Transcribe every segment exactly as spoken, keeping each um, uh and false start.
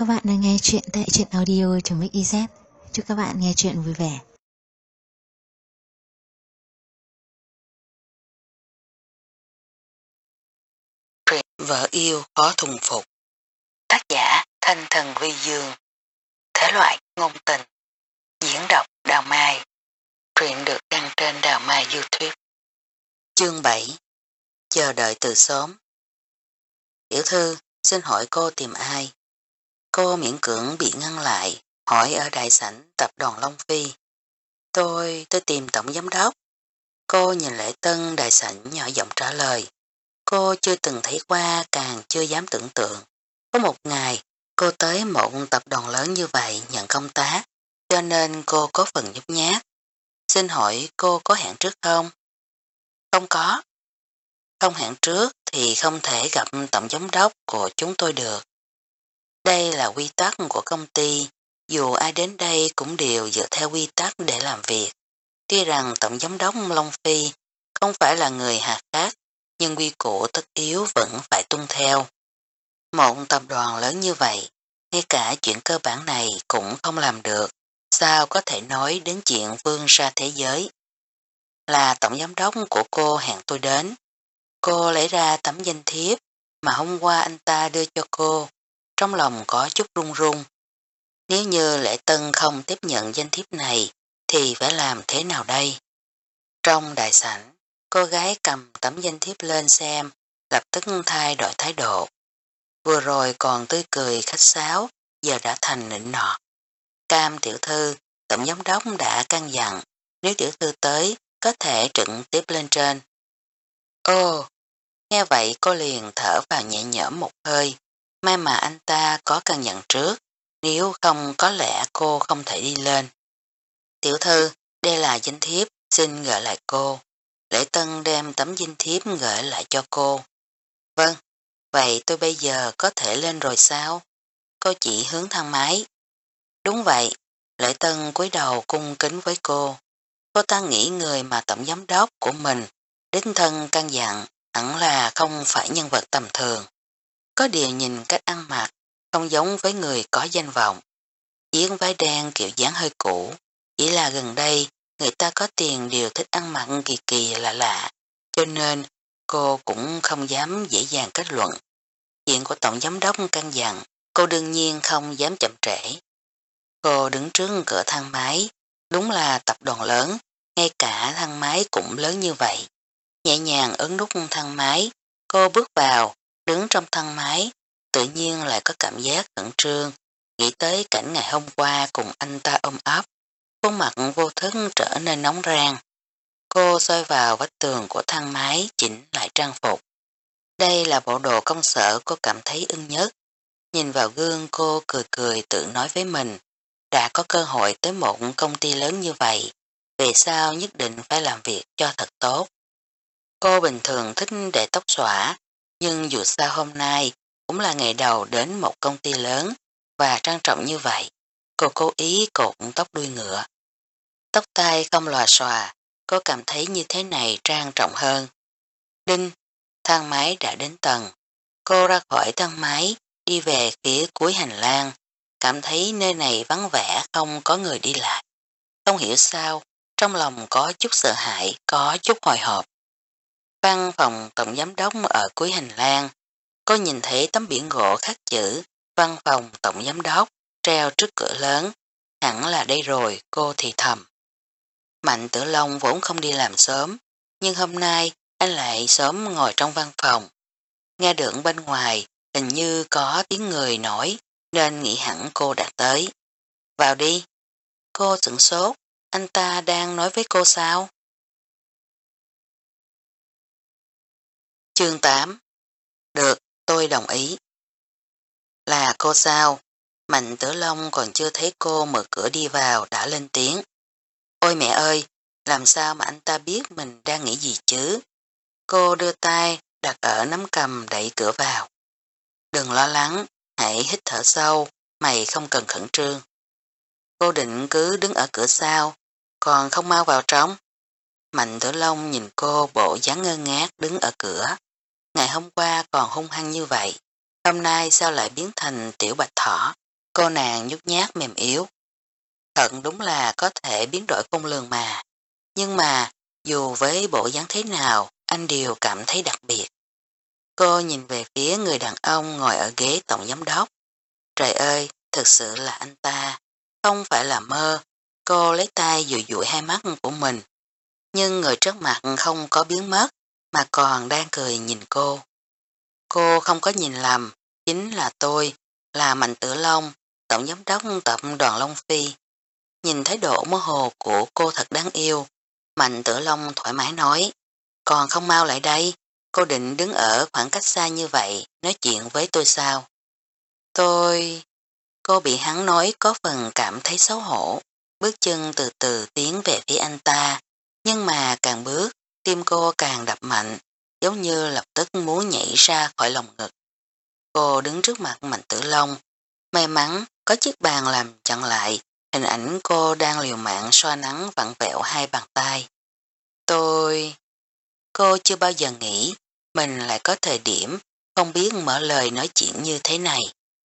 các bạn đang nghe chuyện tại truyện audio.mix.iz. Chúc các bạn nghe chuyện vui vẻ. Truyện Vợ yêu khó thuần phục. Tác giả Thanh Thần Vi Dương. Thể loại ngôn tình. Diễn đọc Đào Mai. Truyện được đăng trên Đào Mai YouTube. Chương bảy. Chờ đợi từ sớm. Tiểu thư, xin hỏi cô tìm ai? Cô miễn cưỡng bị ngăn lại, hỏi ở đại sảnh tập đoàn Long Phi. Tôi, tôi tìm tổng giám đốc. Cô nhìn Lễ Tân đại sảnh nhỏ giọng trả lời. Cô chưa từng thấy qua, càng chưa dám tưởng tượng. Có một ngày, cô tới một tập đoàn lớn như vậy nhận công tác, cho nên cô có phần nhút nhát. Xin hỏi cô có hẹn trước không? Không có. Không hẹn trước thì không thể gặp tổng giám đốc của chúng tôi được. Đây là quy tắc của công ty, dù ai đến đây cũng đều dựa theo quy tắc để làm việc. Tuy rằng tổng giám đốc Long Phi không phải là người hà khắc, nhưng quy củ tất yếu vẫn phải tuân theo. Một tập đoàn lớn như vậy, ngay cả chuyện cơ bản này cũng không làm được, sao có thể nói đến chuyện vươn ra thế giới. Là tổng giám đốc của cô hẹn tôi đến. Cô lấy ra tấm danh thiếp mà hôm qua anh ta đưa cho cô, trong lòng có chút run run. Nếu như Lễ Tân không tiếp nhận danh thiếp này, thì phải làm thế nào đây? Trong đại sảnh, cô gái cầm tấm danh thiếp lên xem, lập tức thay đổi thái độ. Vừa rồi còn tươi cười khách sáo, giờ đã thành nịnh nọt. Cam tiểu thư, tổng giám đốc đã căn dặn, nếu tiểu thư tới, có thể trực tiếp lên trên. Ô, nghe vậy cô liền thở vào nhẹ nhõm một hơi, may mà anh ta có căn dặn trước, nếu không có lẽ cô không thể đi lên. Tiểu thư, đây là danh thiếp, xin gửi lại cô. Lễ Tân đem tấm danh thiếp gửi lại cho cô. Vâng, vậy tôi bây giờ có thể lên rồi sao? Cô chỉ hướng thang máy. Đúng vậy, Lễ Tân cúi đầu cung kính với cô. Cô ta nghĩ người mà tổng giám đốc của mình đích thân căn dặn hẳn là không phải nhân vật tầm thường. Có điều nhìn cách ăn mặc không giống với người có danh vọng. Chiếc váy đen kiểu dáng hơi cũ, chỉ là gần đây người ta có tiền đều thích ăn mặc kỳ kỳ lạ lạ, cho nên cô cũng không dám dễ dàng kết luận. Chuyện của tổng giám đốc căn dặn, cô đương nhiên không dám chậm trễ. Cô đứng trước cửa thang máy, đúng là tập đoàn lớn, ngay cả thang máy cũng lớn như vậy. Nhẹ nhàng ấn nút thang máy, cô bước vào, đứng trong thang máy, tự nhiên lại có cảm giác khẩn trương, nghĩ tới cảnh ngày hôm qua cùng anh ta ôm ấp, khuôn mặt vô thức trở nên nóng rang. Cô xoay vào vách tường của thang máy chỉnh lại trang phục. Đây là bộ đồ công sở cô cảm thấy ưng nhất. Nhìn vào gương cô cười cười tự nói với mình, đã có cơ hội tới một công ty lớn như vậy, về sau nhất định phải làm việc cho thật tốt. Cô bình thường thích để tóc xõa, nhưng dù sao hôm nay cũng là ngày đầu đến một công ty lớn và trang trọng như vậy, cô cố ý cột tóc đuôi ngựa. Tóc tai không lòa xòa, cô cảm thấy như thế này trang trọng hơn. Đinh, thang máy đã đến tầng. Cô ra khỏi thang máy, đi về phía cuối hành lang, cảm thấy nơi này vắng vẻ không có người đi lại. Không hiểu sao, trong lòng có chút sợ hãi, có chút hồi hộp. Văn phòng tổng giám đốc ở cuối hành lang, cô nhìn thấy tấm biển gỗ khắc chữ văn phòng tổng giám đốc treo trước cửa lớn, hẳn là đây rồi, cô thì thầm. Mạnh Tử Long vốn không đi làm sớm, nhưng hôm nay anh lại sớm ngồi trong văn phòng. Nghe được bên ngoài hình như có tiếng người nói nên nghĩ hẳn cô đã tới. Vào đi. Cô sửng sốt, anh ta đang nói với cô sao? Chương tám. Được, tôi đồng ý. Là cô sao? Mạnh Tử Long còn chưa thấy cô mở cửa đi vào đã lên tiếng. Ôi mẹ ơi, làm sao mà anh ta biết mình đang nghĩ gì chứ? Cô đưa tay đặt ở nắm cầm đẩy cửa vào. Đừng lo lắng, hãy hít thở sâu, mày không cần khẩn trương. Cô định cứ đứng ở cửa sau, còn không mau vào trong. Mạnh Tử Long nhìn cô bộ dáng ngơ ngác đứng ở cửa. Ngày hôm qua còn hung hăng như vậy, hôm nay sao lại biến thành tiểu bạch thỏ. Cô nàng nhút nhát mềm yếu. Thật đúng là có thể biến đổi khôn lường mà. Nhưng mà, dù với bộ dáng thế nào, anh đều cảm thấy đặc biệt. Cô nhìn về phía người đàn ông ngồi ở ghế tổng giám đốc. Trời ơi, thực sự là anh ta. Không phải là mơ. Cô lấy tay dụi dụi hai mắt của mình. Nhưng người trước mặt không có biến mất, mà còn đang cười nhìn cô. Cô không có nhìn lầm, chính là tôi, là Mạnh Tử Long, tổng giám đốc tập đoàn Long Phi. Nhìn thái độ mơ hồ của cô thật đáng yêu. Mạnh Tử Long thoải mái nói, còn không mau lại đây, cô định đứng ở khoảng cách xa như vậy, nói chuyện với tôi sao? Tôi... Cô bị hắn nói có phần cảm thấy xấu hổ, bước chân từ từ tiến về phía anh ta, nhưng mà càng bước, tim cô càng đập mạnh, giống như lập tức muốn nhảy ra khỏi lòng ngực. Cô đứng trước mặt Mạnh Tử Long, may mắn có chiếc bàn làm chặn lại, hình ảnh cô đang liều mạng xoa nắng vặn vẹo hai bàn tay. Tôi... Cô chưa bao giờ nghĩ mình lại có thời điểm không biết mở lời nói chuyện như thế này.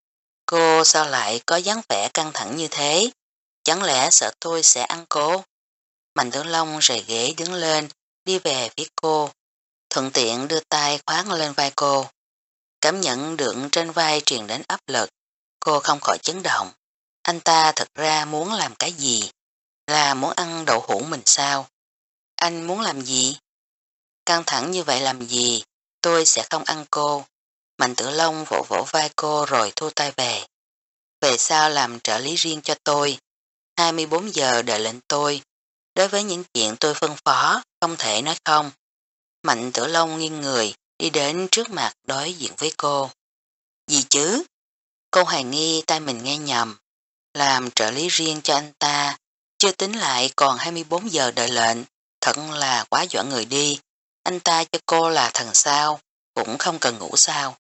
Cô sao lại có dáng vẻ căng thẳng như thế? Chẳng lẽ sợ tôi sẽ ăn cô? Mạnh Tử Long rời ghế đứng lên, đi về phía cô, thuận tiện đưa tay khoác lên vai cô. Cảm nhận được trên vai truyền đến áp lực, cô không khỏi chấn động. Anh ta thật ra muốn làm cái gì? Là muốn ăn đậu hũ mình sao? Anh muốn làm gì? Căng thẳng như vậy làm gì? Tôi sẽ không ăn cô. Mạnh Tử Long vỗ vỗ vai cô rồi thu tay về. Về sau làm trợ lý riêng cho tôi. hai mươi bốn giờ đợi lệnh tôi. Đối với những chuyện tôi phân phó, không thể nói không. Mạnh Tử Long nghiêng người, đi đến trước mặt đối diện với cô. Gì chứ? Cô hoài nghi tay mình nghe nhầm. Làm trợ lý riêng cho anh ta, chưa tính lại còn hai mươi bốn giờ đợi lệnh, thật là quá dọa người đi. Anh ta cho cô là thần sao, cũng không cần ngủ sao.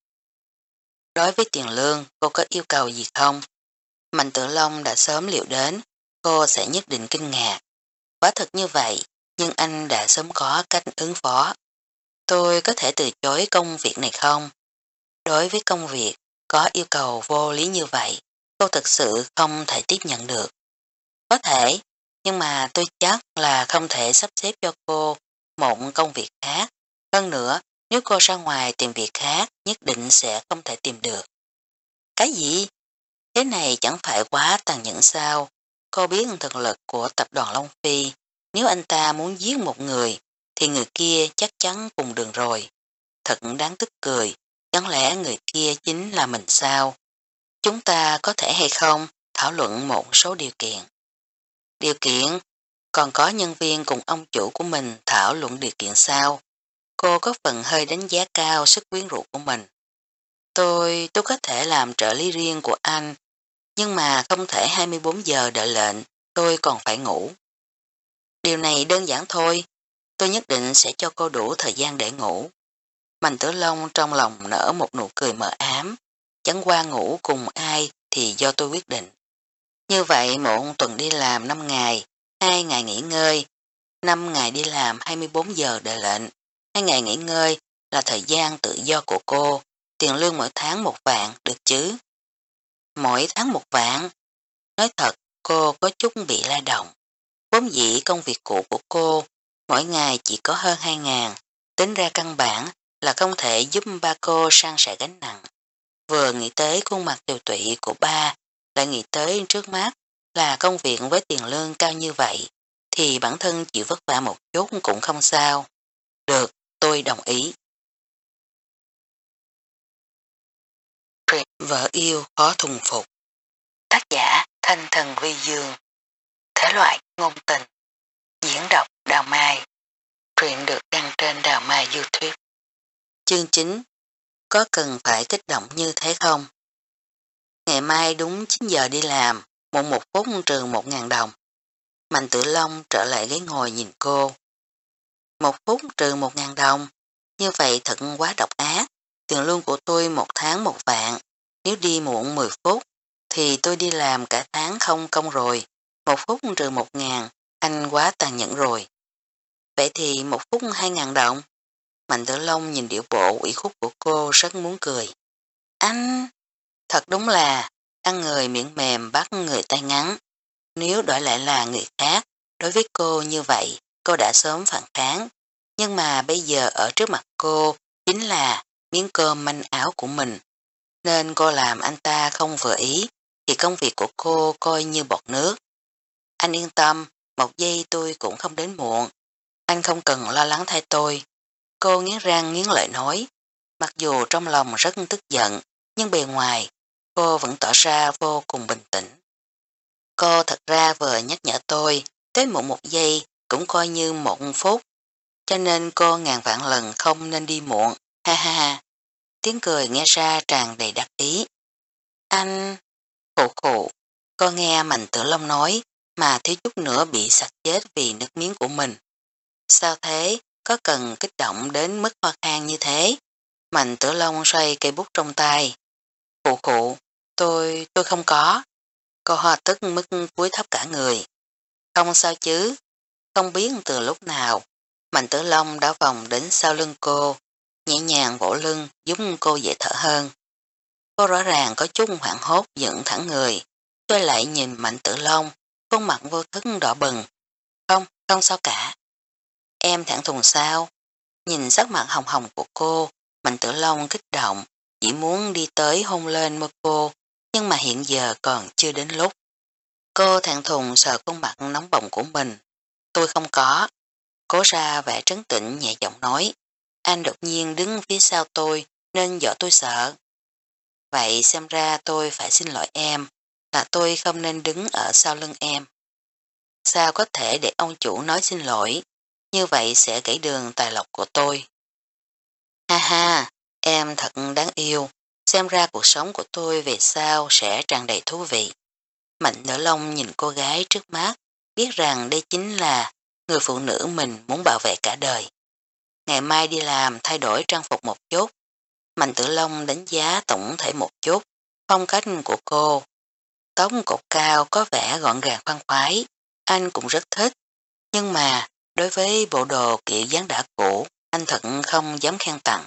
Đối với tiền lương, cô có yêu cầu gì không? Mạnh Tử Long đã sớm liệu đến, cô sẽ nhất định kinh ngạc. Quả thật như vậy, nhưng anh đã sớm có cách ứng phó. Tôi có thể từ chối công việc này không? Đối với công việc, có yêu cầu vô lý như vậy, cô thực sự không thể tiếp nhận được. Có thể, nhưng mà tôi chắc là không thể sắp xếp cho cô một công việc khác. Hơn nữa, nếu cô ra ngoài tìm việc khác, nhất định sẽ không thể tìm được. Cái gì? Thế này chẳng phải quá tàn nhẫn sao? Cô biết thực lực của tập đoàn Long Phi. Nếu anh ta muốn giết một người, thì người kia chắc chắn cùng đường rồi. Thật đáng tức cười. Chẳng lẽ người kia chính là mình sao? Chúng ta có thể hay không thảo luận một số điều kiện. Điều kiện? Còn có nhân viên cùng ông chủ của mình thảo luận điều kiện sao? Cô có phần hơi đánh giá cao sức quyến rũ của mình. Tôi, tôi có thể làm trợ lý riêng của anh, nhưng mà không thể hai mươi bốn giờ đợi lệnh, tôi còn phải ngủ. Điều này đơn giản thôi, tôi nhất định sẽ cho cô đủ thời gian để ngủ. Mạnh Tử Long trong lòng nở một nụ cười mờ ám, chẳng qua ngủ cùng ai thì do tôi quyết định. Như vậy một tuần đi làm năm ngày, hai ngày nghỉ ngơi, năm ngày đi làm hai mươi bốn giờ đợi lệnh, hai ngày nghỉ ngơi là thời gian tự do của cô, tiền lương mỗi tháng một vạn, được chứ? Mỗi tháng một vạn. Nói thật, cô có chút bị la động. Vốn dĩ công việc cũ của cô, mỗi ngày chỉ có hơn hai ngàn, tính ra căn bản là không thể giúp ba cô san sẻ gánh nặng. Vừa nghĩ tới khuôn mặt tiều tụy của ba, lại nghĩ tới trước mắt là công việc với tiền lương cao như vậy, thì bản thân chịu vất vả một chút cũng không sao. Được, tôi đồng ý. Vợ yêu khó thuần phục. Tác giả Thanh Thần Vi Dương. Thể loại ngôn tình. Diễn đọc Đào Mai. Truyện được đăng trên Đào Mai YouTube. Chương chín. Có cần phải kích động như thế không? Ngày mai đúng chín giờ đi làm, một một phút trừ một ngàn đồng. Mạnh Tử Long trở lại ghế ngồi nhìn cô. Một phút trừ một ngàn đồng, như vậy thật quá độc ác. Tiền lương của tôi một tháng một vạn, nếu đi muộn mười phút, thì tôi đi làm cả tháng không công rồi. Một phút trừ một ngàn, anh quá tàn nhẫn rồi. Vậy thì một phút hai ngàn đồng. Mạnh Tử Long nhìn điệu bộ ủy khúc của cô rất muốn cười. Anh, thật đúng là, ăn người miệng mềm bắt người tay ngắn. Nếu đổi lại là người khác, đối với cô như vậy, cô đã sớm phản kháng. Nhưng mà bây giờ ở trước mặt cô chính là miếng cơm manh áo của mình. Nên cô làm anh ta không vừa ý, thì công việc của cô coi như bọt nước. Anh yên tâm, một giây tôi cũng không đến muộn. Anh không cần lo lắng thay tôi. Cô nghiến răng nghiến lợi nói, mặc dù trong lòng rất tức giận, nhưng bề ngoài, cô vẫn tỏ ra vô cùng bình tĩnh. Cô thật ra vừa nhắc nhở tôi, tới muộn một giây cũng coi như một phút, cho nên cô ngàn vạn lần không nên đi muộn, ha ha ha. Tiếng cười nghe ra tràn đầy đắc ý. Anh, khụ khụ, cô nghe Mạnh Tử Long nói mà thiếu chút nữa bị sặc chết vì nước miếng của mình. Sao thế, có cần kích động đến mức ho khan như thế? Mạnh Tử Long xoay cây bút trong tay. Khụ khụ, tôi, tôi không có. Cô ho tức mức cúi thấp cả người. Không sao chứ, không biết từ lúc nào, Mạnh Tử Long đã vòng đến sau lưng cô, nhẹ nhàng vỗ lưng giúp cô dễ thở hơn. Cô rõ ràng có chút hoảng hốt dựng thẳng người, tôi lại nhìn Mạnh Tử Long, khuôn mặt vô thức đỏ bừng. Không, không sao cả. Em thẳng thùng sao? Nhìn sắc mặt hồng hồng của cô, Mạnh Tử Long kích động, chỉ muốn đi tới hôn lên môi cô, nhưng mà hiện giờ còn chưa đến lúc. Cô thẹn thùng sờ khuôn mặt nóng bỏng của mình. Tôi không có. Cố ra vẻ trấn tĩnh nhẹ giọng nói. Anh đột nhiên đứng phía sau tôi nên dọa tôi sợ. Vậy xem ra tôi phải xin lỗi em, là tôi không nên đứng ở sau lưng em. Sao có thể để ông chủ nói xin lỗi, như vậy sẽ gãy đường tài lộc của tôi. Ha ha, em thật đáng yêu, xem ra cuộc sống của tôi về sau sẽ tràn đầy thú vị. Mạnh Tử Long nhìn cô gái trước mắt, biết rằng đây chính là người phụ nữ mình muốn bảo vệ cả đời. Ngày mai đi làm thay đổi trang phục một chút. Mạnh Tử Long đánh giá tổng thể một chút, phong cách của cô. Tóc cột cao có vẻ gọn gàng khoan khoái, anh cũng rất thích. Nhưng mà, đối với bộ đồ kiểu dáng đã cũ, anh thật không dám khen tặng.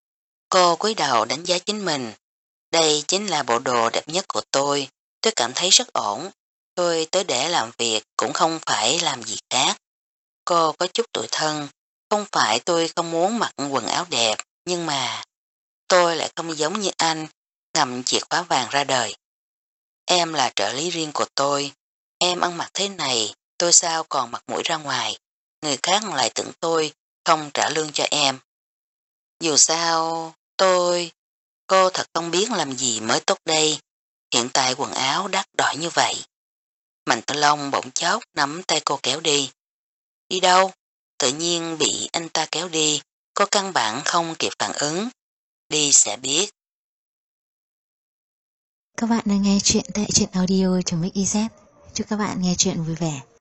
Cô cúi đầu đánh giá chính mình. Đây chính là bộ đồ đẹp nhất của tôi. Tôi cảm thấy rất ổn. Tôi tới để làm việc cũng không phải làm gì khác. Cô có chút tủi thân. Không phải tôi không muốn mặc quần áo đẹp, nhưng mà tôi lại không giống như anh, ngầm chìa khóa vàng ra đời. Em là trợ lý riêng của tôi. Em ăn mặc thế này, tôi sao còn mặt mũi ra ngoài. Người khác lại tưởng tôi không trả lương cho em. Dù sao, tôi... Cô thật không biết làm gì mới tốt đây. Hiện tại quần áo đắt đỏ như vậy. Mạnh Tử Long bỗng chốc nắm tay cô kéo đi. Đi đâu? Tự nhiên bị anh ta kéo đi. Cô căn bản không kịp phản ứng. Đi sẽ biết. Các bạn đang nghe chuyện tại truyện audio.mixyz. Chúc các bạn nghe chuyện vui vẻ.